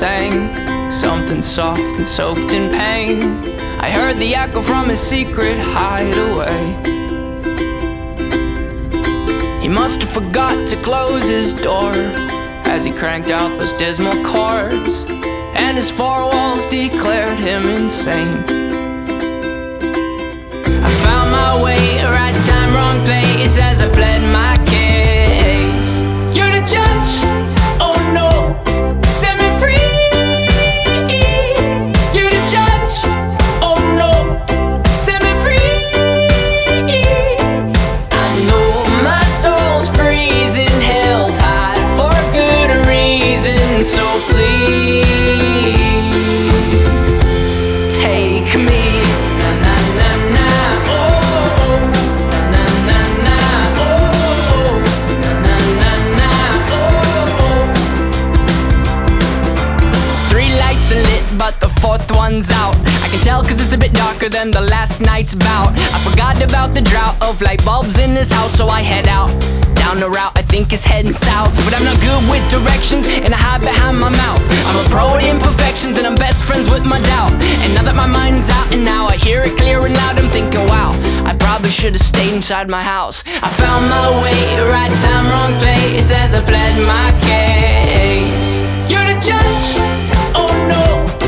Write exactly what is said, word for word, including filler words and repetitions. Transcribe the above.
sang something soft and soaked in pain. I heard the echo from his secret hideaway. He must have forgot to close his door as he cranked out those dismal chords, and his four walls declared him insane. I found my way, right time, wrong place, as I pled my case. You're the judge, oh no, set me free. You're the judge, oh no, set me free. I know my soul's freezing, hell's hot for good reason, so please take me. But the fourth one's out. I can tell cause it's a bit darker than the last night's bout. I forgot about the drought of light bulbs in this house, so I head out down the route I think is heading south. But I'm not good with directions and I hide behind my mouth. I'm a pro at imperfections and I'm best friends with my doubt. And now that my mind's out and now I hear it clear and loud, I'm thinking wow, I probably should have stayed inside my house. I found my way, right time, wrong place, as I pled my case. You're the judge, oh no,